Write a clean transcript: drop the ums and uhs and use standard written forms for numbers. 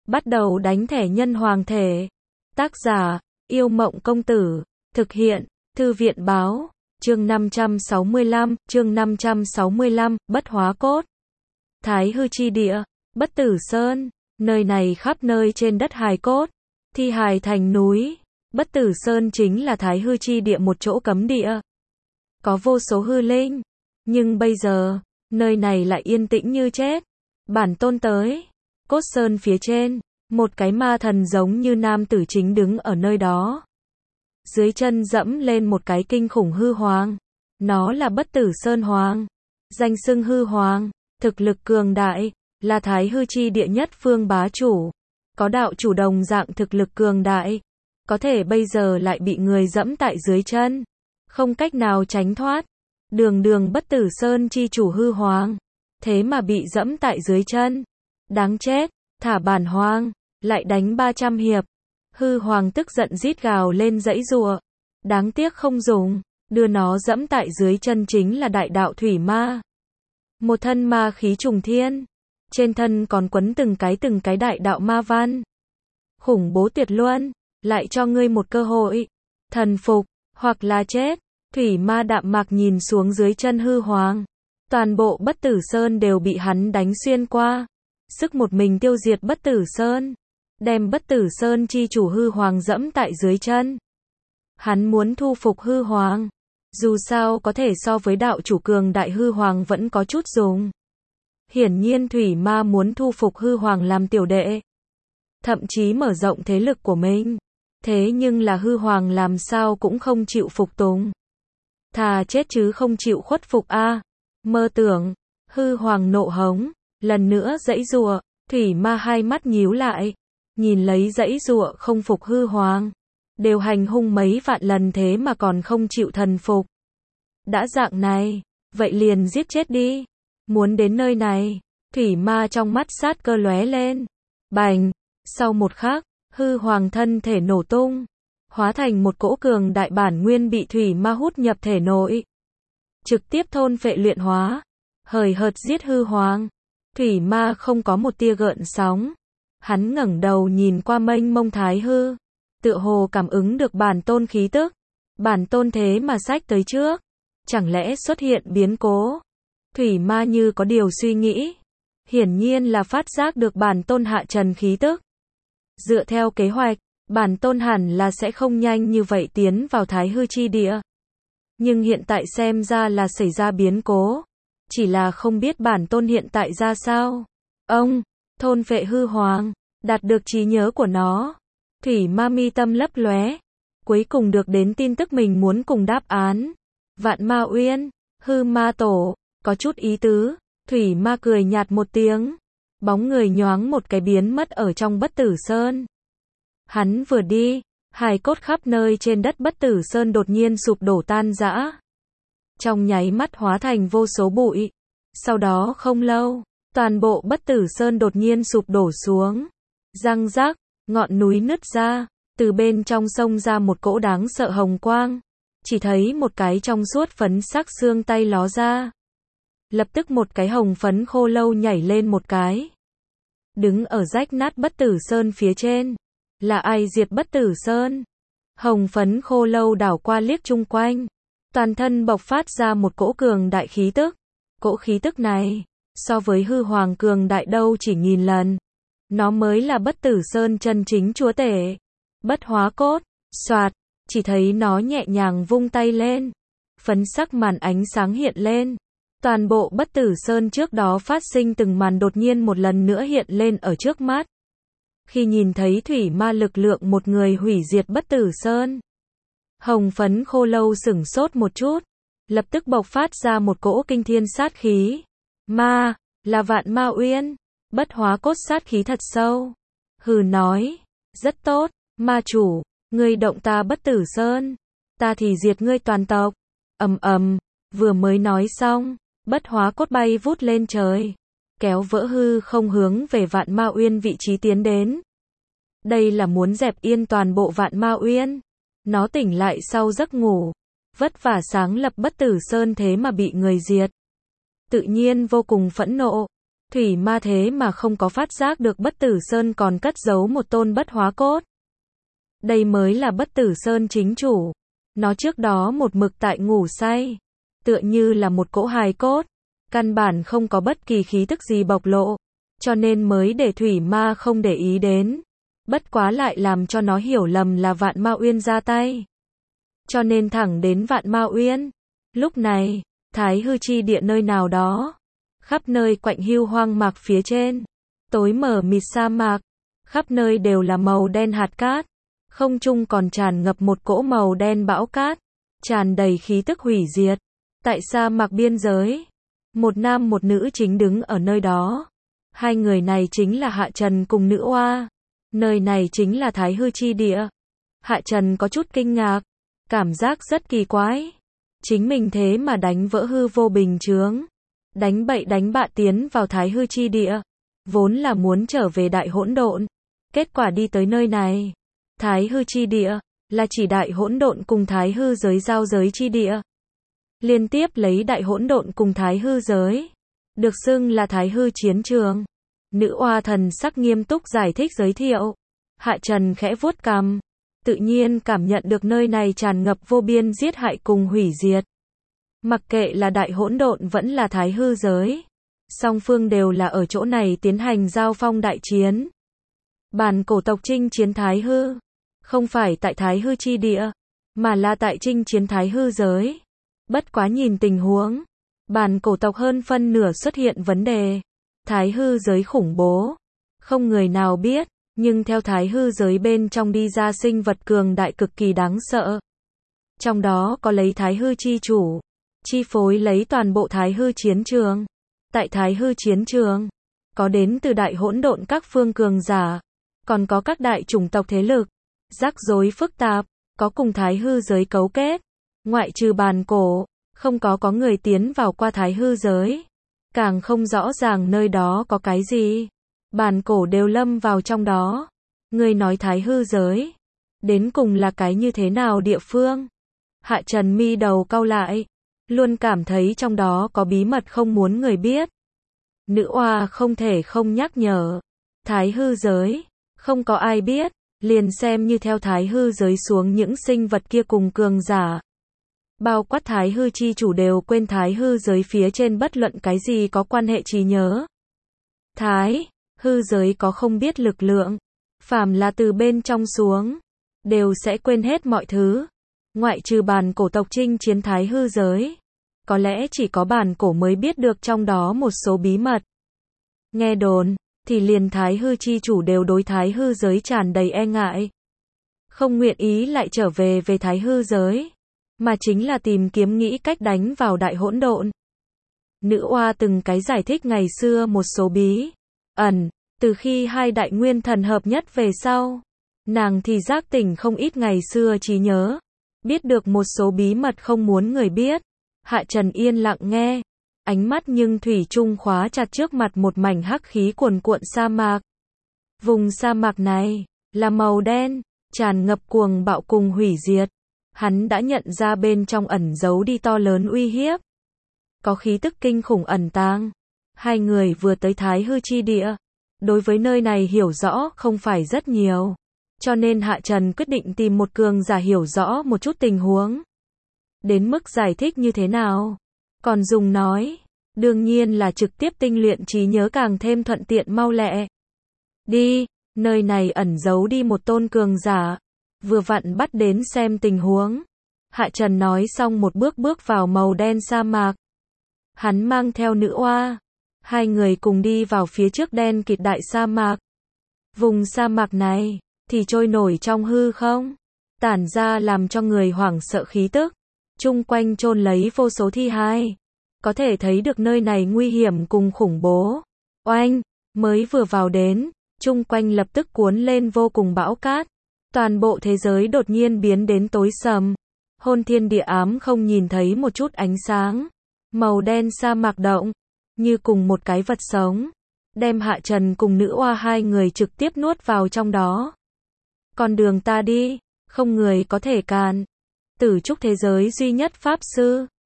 Bắt đầu đánh thẻ nhân hoàng thể. Tác giả, Yêu Mộng Công Tử. Thực hiện, Thư viện Báo. Chương 565, Bất Hóa Cốt. Thái hư chi địa, Bất Tử Sơn. Nơi này khắp nơi trên đất hài cốt, thi hài thành núi. Bất Tử Sơn chính là Thái hư chi địa, một chỗ cấm địa. Có vô số hư linh. Nhưng bây giờ, nơi này lại yên tĩnh như chết. Bản tôn tới. Cốt sơn phía trên, một cái ma thần giống như nam tử chính đứng ở nơi đó. Dưới chân dẫm lên một cái kinh khủng hư hoàng. Nó là Bất Tử Sơn Hoàng. Danh xưng hư hoàng, thực lực cường đại, là Thái hư chi địa nhất phương bá chủ. Có đạo chủ đồng dạng thực lực cường đại. Có thể bây giờ lại bị người dẫm tại dưới chân. Không cách nào tránh thoát. Đường Bất Tử Sơn chi chủ hư hoàng. Thế mà bị dẫm tại dưới chân. Đáng chết, thả bản hoàng, lại đánh 300 hiệp. Hư hoàng tức giận rít gào lên giãy giụa. Đáng tiếc không dùng, đưa nó dẫm tại dưới chân chính là đại đạo thủy ma. Một thân ma khí trùng thiên. Trên thân còn quấn từng cái đại đạo ma văn. Khủng bố tuyệt luân, lại cho ngươi một cơ hội. Thần phục, hoặc là chết. Thủy ma đạm mạc nhìn xuống dưới chân hư hoàng. Toàn bộ Bất Tử Sơn đều bị hắn đánh xuyên qua. Sức một mình tiêu diệt Bất Tử Sơn. Đem Bất Tử Sơn chi chủ hư hoàng dẫm tại dưới chân. Hắn muốn thu phục hư hoàng. Dù sao có thể so với đạo chủ cường đại hư hoàng vẫn có chút dùng. Hiển nhiên thủy ma muốn thu phục hư hoàng làm tiểu đệ. Thậm chí mở rộng thế lực của mình. Thế nhưng là hư hoàng làm sao cũng không chịu phục tùng. Thà chết chứ không chịu khuất phục a. Mơ tưởng, hư hoàng nộ hống, lần nữa giãy giụa, thủy ma hai mắt nhíu lại, nhìn lấy giãy giụa không phục hư hoàng, đều hành hung mấy vạn lần thế mà còn không chịu thần phục. Đã dạng này, vậy liền giết chết đi. Muốn đến nơi này, thủy ma trong mắt sát cơ lóe lên. Bành, sau một khắc, hư hoàng thân thể nổ tung, hóa thành một cỗ cường đại bản nguyên bị thủy ma hút nhập thể nội. Trực tiếp thôn phệ luyện hóa, hời hợt giết hư hoàng. Thủy ma không có một tia gợn sóng. Hắn ngẩng đầu nhìn qua mênh mông thái hư, tựa hồ cảm ứng được bản tôn khí tức. Bản tôn thế mà xách tới trước, chẳng lẽ xuất hiện biến cố? Thủy ma như có điều suy nghĩ, hiển nhiên là phát giác được bản tôn hạ trần khí tức. Dựa theo kế hoạch, bản tôn hẳn là sẽ không nhanh như vậy tiến vào Thái hư chi địa. Nhưng hiện tại xem ra là xảy ra biến cố. Chỉ là không biết bản tôn hiện tại ra sao. Ông, thôn phệ hư hoàng, đạt được trí nhớ của nó. Thủy ma mi tâm lấp lóe. Cuối cùng được đến tin tức mình muốn cùng đáp án. Vạn Ma Uyên, hư ma tổ, có chút ý tứ. Thủy ma cười nhạt một tiếng. Bóng người nhoáng một cái biến mất ở trong Bất Tử Sơn. Hắn vừa đi, hài cốt khắp nơi trên đất Bất Tử Sơn đột nhiên sụp đổ tan rã. Trong nháy mắt hóa thành vô số bụi. Sau đó không lâu, toàn bộ Bất Tử Sơn đột nhiên sụp đổ xuống. Răng rác, ngọn núi nứt ra, từ bên trong sông ra một cỗ đáng sợ hồng quang. Chỉ thấy một cái trong suốt phấn sắc xương tay ló ra. Lập tức một cái hồng phấn khô lâu nhảy lên một cái. Đứng ở rách nát Bất Tử Sơn phía trên. Là ai diệt Bất Tử Sơn? Hồng phấn khô lâu đảo qua liếc chung quanh. Toàn thân bộc phát ra một cỗ cường đại khí tức. Cỗ khí tức này, so với hư hoàng cường đại đâu chỉ nghìn lần. Nó mới là Bất Tử Sơn chân chính chúa tể. Bất hóa cốt, soạt, chỉ thấy nó nhẹ nhàng vung tay lên. Phấn sắc màn ánh sáng hiện lên. Toàn bộ Bất Tử Sơn trước đó phát sinh từng màn đột nhiên một lần nữa hiện lên ở trước mắt. Khi nhìn thấy thủy ma lực lượng một người hủy diệt Bất Tử Sơn. Hồng phấn khô lâu sửng sốt một chút. Lập tức bộc phát ra một cỗ kinh thiên sát khí. Ma, là Vạn Ma Uyên. Bất hóa cốt sát khí thật sâu. Hừ nói, rất tốt, ma chủ, ngươi động ta Bất Tử Sơn. Ta thì diệt ngươi toàn tộc. Vừa mới nói xong, bất hóa cốt bay vút lên trời. Kéo vỡ hư không hướng về Vạn Ma Uyên vị trí tiến đến. Đây là muốn dẹp yên toàn bộ Vạn Ma Uyên. Nó tỉnh lại sau giấc ngủ. Vất vả sáng lập Bất Tử Sơn thế mà bị người diệt. Tự nhiên vô cùng phẫn nộ. Thủy ma thế mà không có phát giác được Bất Tử Sơn còn cất giấu một tôn bất hóa cốt. Đây mới là Bất Tử Sơn chính chủ. Nó trước đó một mực tại ngủ say, tựa như là một cỗ hài cốt, căn bản không có bất kỳ khí tức gì bộc lộ, cho nên mới để thủy ma không để ý đến. Bất quá lại làm cho nó hiểu lầm là Vạn Ma Uyên ra tay. Cho nên thẳng đến Vạn Ma Uyên. Lúc này, Thái Hư chi địa nơi nào đó, khắp nơi quạnh hiu hoang mạc phía trên, tối mờ mịt sa mạc, khắp nơi đều là màu đen hạt cát, không trung còn tràn ngập một cỗ màu đen bão cát, tràn đầy khí tức hủy diệt. Tại sa mạc biên giới, một nam một nữ chính đứng ở nơi đó. Hai người này chính là Hạ Trần cùng Nữ Oa. Nơi này chính là Thái Hư chi địa. Hạ Trần có chút kinh ngạc, cảm giác rất kỳ quái. Chính mình thế mà đánh vỡ hư vô bình chướng, đánh bậy đánh bạ tiến vào Thái Hư chi địa, vốn là muốn trở về Đại Hỗn Độn, kết quả đi tới nơi này. Thái Hư chi địa là chỉ Đại Hỗn Độn cùng Thái Hư giới giao giới chi địa. Liên tiếp lấy Đại Hỗn Độn cùng Thái Hư giới, được xưng là Thái Hư chiến trường. Nữ Oa thần sắc nghiêm túc giải thích giới thiệu. Hạ Trần khẽ vuốt cằm, tự nhiên cảm nhận được nơi này tràn ngập vô biên giết hại cùng hủy diệt. Mặc kệ là Đại Hỗn Độn vẫn là Thái Hư giới, song phương đều là ở chỗ này tiến hành giao phong đại chiến. Bản cổ tộc chinh chiến Thái Hư, không phải tại Thái Hư chi địa, mà là tại chinh chiến Thái Hư giới. Bất quá nhìn tình huống, bản cổ tộc hơn phân nửa xuất hiện vấn đề. Thái Hư giới khủng bố, không người nào biết, nhưng theo Thái Hư giới bên trong đi ra sinh vật cường đại cực kỳ đáng sợ. Trong đó có lấy Thái Hư chi chủ, chi phối lấy toàn bộ Thái Hư chiến trường. Tại Thái Hư chiến trường, có đến từ Đại Hỗn Độn các phương cường giả, còn có các đại chủng tộc thế lực, rắc rối phức tạp, có cùng Thái Hư giới cấu kết. Ngoại trừ bản cổ, không có người tiến vào qua Thái Hư giới. Càng không rõ ràng nơi đó có cái gì. Bản cổ đều lâm vào trong đó. Người nói Thái Hư giới, đến cùng là cái như thế nào địa phương? Hạ Trần mi đầu cau lại, luôn cảm thấy trong đó có bí mật không muốn người biết. Nữ Oa không thể không nhắc nhở. Thái Hư giới, không có ai biết, liền xem như theo Thái Hư giới xuống những sinh vật kia cùng cường giả. Bao quát Thái Hư chi chủ đều quên Thái Hư giới phía trên bất luận cái gì có quan hệ trí nhớ. Thái Hư giới có không biết lực lượng, phàm là từ bên trong xuống, đều sẽ quên hết mọi thứ. Ngoại trừ bản cổ tộc chinh chiến Thái Hư giới, có lẽ chỉ có bản cổ mới biết được trong đó một số bí mật. Nghe đồn, thì liền Thái Hư chi chủ đều đối Thái Hư giới tràn đầy e ngại. Không nguyện ý lại trở về Thái Hư giới, mà chính là tìm kiếm nghĩ cách đánh vào Đại Hỗn Độn. Nữ Oa từng cái giải thích ngày xưa một số bí ẩn, từ khi hai đại nguyên thần hợp nhất về sau, nàng thì giác tỉnh không ít ngày xưa trí nhớ, biết được một số bí mật không muốn người biết. Hạ Trần yên lặng nghe, ánh mắt nhưng thủy chung khóa chặt trước mặt một mảnh hắc khí cuồn cuộn sa mạc. Vùng sa mạc này là màu đen, tràn ngập cuồng bạo cùng hủy diệt. Hắn đã nhận ra bên trong ẩn giấu đi to lớn uy hiếp. Có khí tức kinh khủng ẩn tàng. Hai người vừa tới Thái Hư chi địa, đối với nơi này hiểu rõ không phải rất nhiều. Cho nên Hạ Trần quyết định tìm một cường giả hiểu rõ một chút tình huống. Đến mức giải thích như thế nào? Còn dùng nói, đương nhiên là trực tiếp tinh luyện trí nhớ càng thêm thuận tiện mau lẹ. Đi, nơi này ẩn giấu đi một tôn cường giả. Vừa vặn bắt đến xem tình huống. Hạ Trần nói xong một bước bước vào màu đen sa mạc. Hắn mang theo Nữ Oa. Hai người cùng đi vào phía trước đen kịt đại sa mạc. Vùng sa mạc này, thì trôi nổi trong hư không. Tản ra làm cho người hoảng sợ khí tức. Chung quanh chôn lấy vô số thi hài. Có thể thấy được nơi này nguy hiểm cùng khủng bố. Oanh, mới vừa vào đến, chung quanh lập tức cuốn lên vô cùng bão cát. Toàn bộ thế giới đột nhiên biến đến tối sầm. Hôn thiên địa ám không nhìn thấy một chút ánh sáng. Màu đen sa mạc động, như cùng một cái vật sống. Đem Hạ Trần cùng Nữ Oa hai người trực tiếp nuốt vào trong đó. Con đường ta đi, không người có thể cản. Tử trúc thế giới duy nhất pháp sư,